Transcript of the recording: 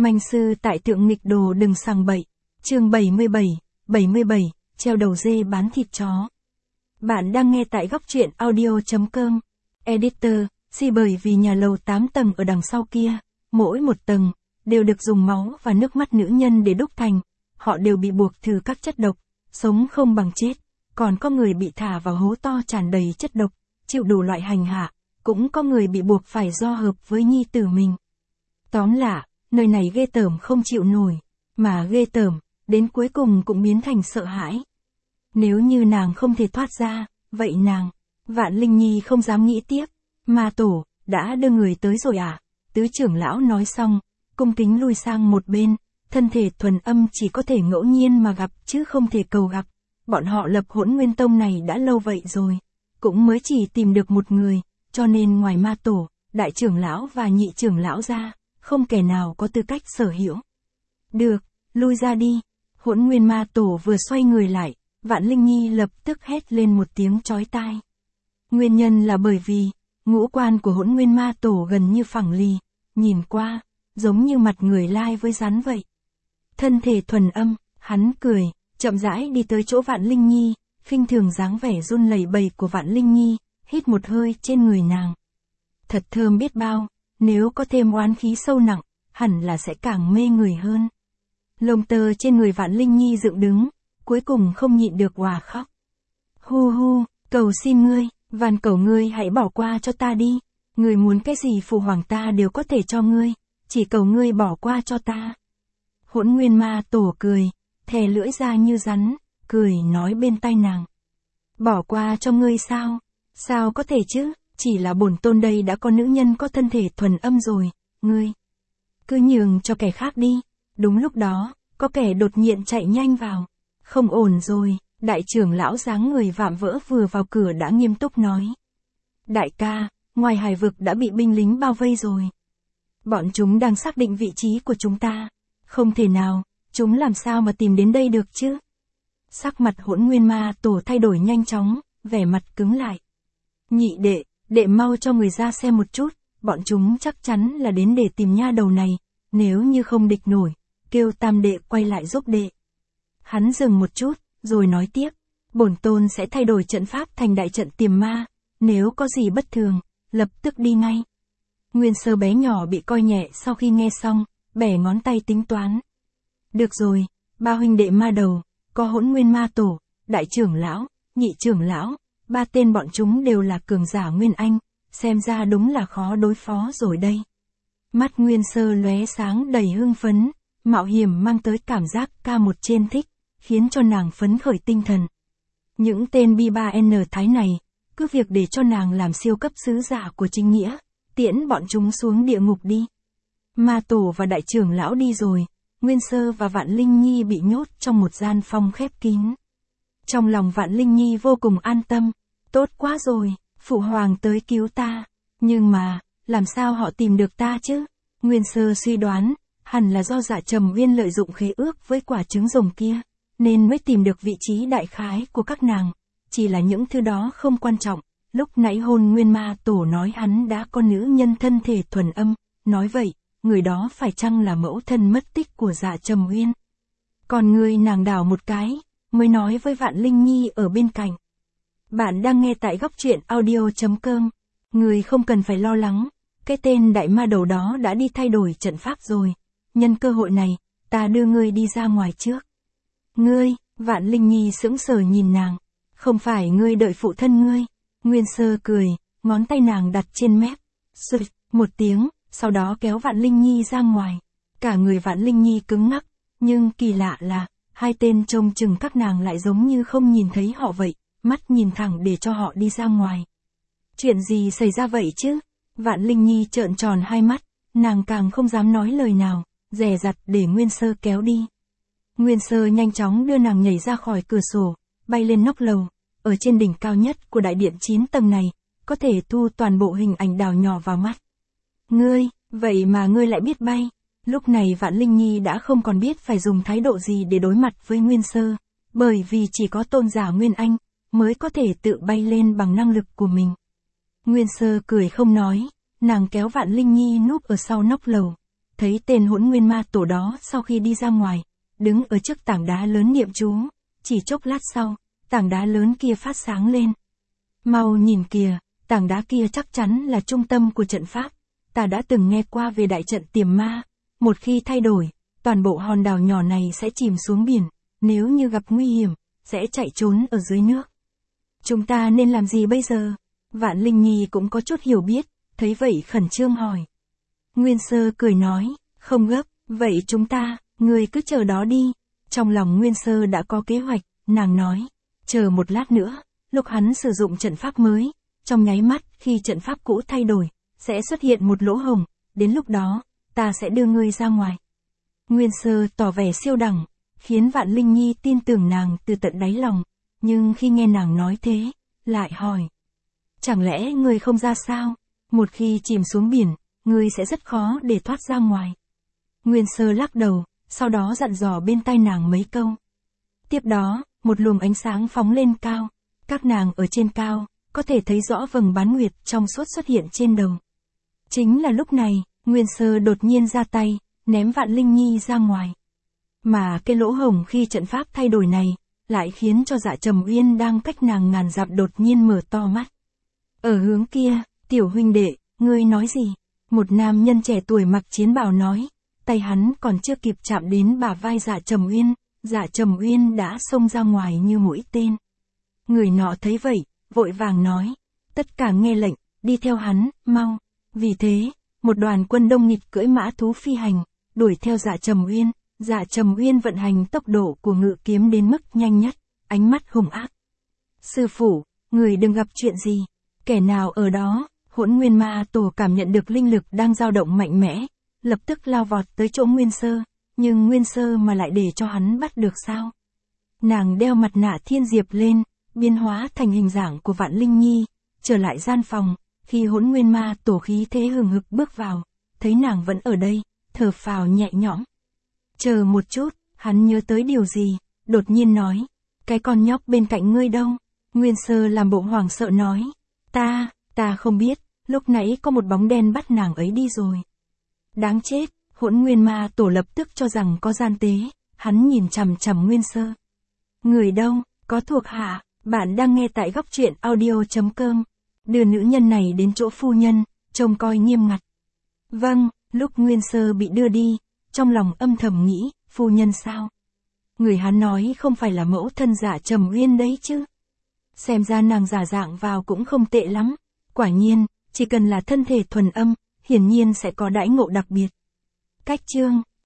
Manh sư tại Thượng Nghịch Đồ đừng sằng bậy. Chương 77, treo đầu dê bán thịt chó. Bạn đang nghe tại góc truyện audio.com. Editor, bởi vì nhà lầu 8 tầng ở đằng sau kia, mỗi một tầng, đều được dùng máu và nước mắt nữ nhân để đúc thành. Họ đều bị buộc thử các chất độc, sống không bằng chết. Còn có người bị thả vào hố to tràn đầy chất độc, chịu đủ loại hành hạ. Cũng có người bị buộc phải do hợp với nhi tử mình. Tóm lại, nơi này ghê tởm không chịu nổi, mà ghê tởm, đến cuối cùng cũng biến thành sợ hãi. Nếu như nàng không thể thoát ra, vậy nàng, Vạn Linh Nhi không dám nghĩ tiếp. Ma tổ, đã đưa người tới rồi à? Tứ trưởng lão nói xong, cung kính lui sang một bên, thân thể thuần âm chỉ có thể ngẫu nhiên mà gặp chứ không thể cầu gặp. Bọn họ lập Hỗn Nguyên Tông này đã lâu vậy rồi, cũng mới chỉ tìm được một người, cho nên ngoài ma tổ, đại trưởng lão và nhị trưởng lão ra, không kẻ nào có tư cách sở hữu. Được, lui ra đi. Hỗn Nguyên ma tổ vừa xoay người lại, Vạn Linh Nhi lập tức hét lên một tiếng chói tai. Nguyên nhân là bởi vì, ngũ quan của Hỗn Nguyên ma tổ gần như phẳng lì, nhìn qua, giống như mặt người lai với rắn vậy. Thân thể thuần âm, hắn cười, chậm rãi đi tới chỗ Vạn Linh Nhi, khinh thường dáng vẻ run lẩy bẩy của Vạn Linh Nhi, hít một hơi trên người nàng. Thật thơm biết bao, nếu có thêm oán khí sâu nặng, hẳn là sẽ càng mê người hơn. Lông tơ trên người Vạn Linh Nhi dựng đứng, cuối cùng không nhịn được òa khóc. Hu hu, cầu xin ngươi, van cầu ngươi hãy bỏ qua cho ta đi. Ngươi muốn cái gì phụ hoàng ta đều có thể cho ngươi, chỉ cầu ngươi bỏ qua cho ta. Hỗn Nguyên ma tổ cười, thè lưỡi ra như rắn, cười nói bên tai nàng. Bỏ qua cho ngươi sao? Sao có thể chứ, chỉ là bổn tôn đây đã có nữ nhân có thân thể thuần âm rồi, ngươi cứ nhường cho kẻ khác đi. Đúng lúc đó, có kẻ đột nhiên chạy nhanh vào. Không ổn rồi, đại trưởng lão dáng người vạm vỡ vừa vào cửa đã nghiêm túc nói. Đại ca, ngoài hải vực đã bị binh lính bao vây rồi. Bọn chúng đang xác định vị trí của chúng ta. Không thể nào, chúng làm sao mà tìm đến đây được chứ? Sắc mặt Hỗn Nguyên ma tổ thay đổi nhanh chóng, vẻ mặt cứng lại. Nhị đệ mau cho người ra xem một chút, bọn chúng chắc chắn là đến để tìm nha đầu này, nếu như không địch nổi, kêu tam đệ quay lại giúp đệ. Hắn dừng một chút, rồi nói tiếp, bổn tôn sẽ thay đổi trận pháp thành đại trận tiềm ma, nếu có gì bất thường, lập tức đi ngay. Nguyên Sơ bé nhỏ bị coi nhẹ sau khi nghe xong, bẻ ngón tay tính toán. Được rồi, ba huynh đệ ma đầu, có Hỗn Nguyên ma tổ, đại trưởng lão, nhị trưởng lão, ba tên bọn chúng đều là cường giả Nguyên Anh, xem ra đúng là khó đối phó rồi đây. Mắt Nguyên Sơ lóe sáng đầy hưng phấn, mạo hiểm mang tới cảm giác ca một trên thích, khiến cho nàng phấn khởi tinh thần. Những tên B3N thái này, cứ việc để cho nàng làm siêu cấp sứ giả của chính nghĩa, tiễn bọn chúng xuống địa ngục đi. Ma tổ và đại trưởng lão đi rồi, Nguyên Sơ và Vạn Linh Nhi bị nhốt trong một gian phòng khép kín. Trong lòng Vạn Linh Nhi vô cùng an tâm, tốt quá rồi, phụ hoàng tới cứu ta, nhưng mà, làm sao họ tìm được ta chứ? Nguyên Sơ suy đoán, hẳn là do Dạ Trầm Uyên lợi dụng khế ước với quả trứng rồng kia, nên mới tìm được vị trí đại khái của các nàng, chỉ là những thứ đó không quan trọng. Lúc nãy Hỗn Nguyên ma tổ nói hắn đã có nữ nhân thân thể thuần âm, nói vậy, người đó phải chăng là mẫu thân mất tích của Dạ Trầm Uyên? Còn người nàng đảo một cái, mới nói với Vạn Linh Nhi ở bên cạnh. Bạn đang nghe tại góc truyện audio.com, người không cần phải lo lắng, cái tên đại ma đầu đó đã đi thay đổi trận pháp rồi, nhân cơ hội này, ta đưa ngươi đi ra ngoài trước. Ngươi, Vạn Linh Nhi sững sờ nhìn nàng, không phải ngươi đợi phụ thân ngươi. Nguyên Sơ cười, ngón tay nàng đặt trên mép, sụt, một tiếng, sau đó kéo Vạn Linh Nhi ra ngoài. Cả người Vạn Linh Nhi cứng ngắc, nhưng kỳ lạ là, hai tên trông chừng các nàng lại giống như không nhìn thấy họ vậy, mắt nhìn thẳng để cho họ đi ra ngoài. Chuyện gì xảy ra vậy chứ? Vạn Linh Nhi trợn tròn hai mắt, nàng càng không dám nói lời nào, dè dặt để Nguyên Sơ kéo đi. Nguyên Sơ nhanh chóng đưa nàng nhảy ra khỏi cửa sổ, bay lên nóc lầu. Ở trên đỉnh cao nhất của đại điện 9 tầng này, có thể thu toàn bộ hình ảnh đào nhỏ vào mắt. Ngươi, vậy mà ngươi lại biết bay. Lúc này Vạn Linh Nhi đã không còn biết phải dùng thái độ gì để đối mặt với Nguyên Sơ, bởi vì chỉ có tôn giả Nguyên Anh, mới có thể tự bay lên bằng năng lực của mình. Nguyên Sơ cười không nói, nàng kéo Vạn Linh Nhi núp ở sau nóc lầu. thấy tên Hỗn Nguyên Ma Tổ đó sau khi đi ra ngoài, đứng ở trước tảng đá lớn niệm chú, chỉ chốc lát sau, tảng đá lớn kia phát sáng lên. Mau nhìn kìa, tảng đá kia chắc chắn là trung tâm của trận pháp. Ta đã từng nghe qua về đại trận tiềm ma, một khi thay đổi, toàn bộ hòn đảo nhỏ này sẽ chìm xuống biển, nếu như gặp nguy hiểm, sẽ chạy trốn ở dưới nước. Chúng ta nên làm gì bây giờ? Vạn Linh Nhi cũng có chút hiểu biết, thấy vậy khẩn trương hỏi. Nguyên Sơ cười nói, không gấp, vậy ngươi cứ chờ đó đi. Trong lòng Nguyên Sơ đã có kế hoạch, nàng nói, chờ một lát nữa, lúc hắn sử dụng trận pháp mới, trong nháy mắt khi trận pháp cũ thay đổi, sẽ xuất hiện một lỗ hổng, đến lúc đó, ta sẽ đưa ngươi ra ngoài. Nguyên Sơ tỏ vẻ siêu đẳng, khiến Vạn Linh Nhi tin tưởng nàng từ tận đáy lòng, nhưng khi nghe nàng nói thế, lại hỏi. Chẳng lẽ ngươi không ra sao? Một khi chìm xuống biển, ngươi sẽ rất khó để thoát ra ngoài. Nguyên Sơ lắc đầu, sau đó dặn dò bên tai nàng mấy câu. Tiếp đó, một luồng ánh sáng phóng lên cao, các nàng ở trên cao, có thể thấy rõ vầng bán nguyệt trong suốt xuất hiện trên đầu. Chính là lúc này, Nguyên Sơ đột nhiên ra tay, ném Vạn Linh Nhi ra ngoài. Mà cái lỗ hổng khi trận pháp thay đổi này, lại khiến cho Dạ Trầm Uyên đang cách nàng ngàn dặm đột nhiên mở to mắt. Ở hướng kia, tiểu huynh đệ, ngươi nói gì? Một nam nhân trẻ tuổi mặc chiến bào nói, tay hắn còn chưa kịp chạm đến bả vai Dạ Trầm Uyên đã xông ra ngoài như mũi tên. Người nọ thấy vậy, vội vàng nói, tất cả nghe lệnh, đi theo hắn, mau. Vì thế, một đoàn quân đông nghịt cưỡi mã thú phi hành, đuổi theo Dạ Trầm Uyên. Dạ Trầm Uyên vận hành tốc độ của ngự kiếm đến mức nhanh nhất, ánh mắt hung ác. Sư phụ, người đừng gặp chuyện gì. Kẻ nào ở đó? Hỗn Nguyên Ma Tổ cảm nhận được linh lực đang dao động mạnh mẽ, lập tức lao vọt tới chỗ Nguyên Sơ, nhưng Nguyên Sơ mà lại để cho hắn bắt được sao? Nàng đeo mặt nạ thiên diệp lên, biến hóa thành hình dạng của Vạn Linh Nhi, trở lại gian phòng, khi Hỗn Nguyên Ma Tổ khí thế hừng hực bước vào, thấy nàng vẫn ở đây, thở phào nhẹ nhõm. Chờ một chút, hắn nhớ tới điều gì, đột nhiên nói, cái con nhóc bên cạnh ngươi đâu? Nguyên Sơ làm bộ hoảng sợ nói, ta không biết, lúc nãy có một bóng đen bắt nàng ấy đi rồi. Đáng chết, Hỗn Nguyên Ma Tổ lập tức cho rằng có gian tế, hắn nhìn chằm chằm Nguyên Sơ. Người đâu, có thuộc hạ, bạn đang nghe tại góc truyện audio.com. Đưa nữ nhân này đến chỗ phu nhân, trông coi nghiêm ngặt. Vâng, lúc Nguyên Sơ bị đưa đi, trong lòng âm thầm nghĩ, phu nhân sao? Người hắn nói không phải là mẫu thân Dạ Trầm Uyên đấy chứ. Xem ra nàng giả dạng vào cũng không tệ lắm. Quả nhiên, chỉ cần là thân thể thuần âm, hiển nhiên sẽ có đãi ngộ đặc biệt. Cách chương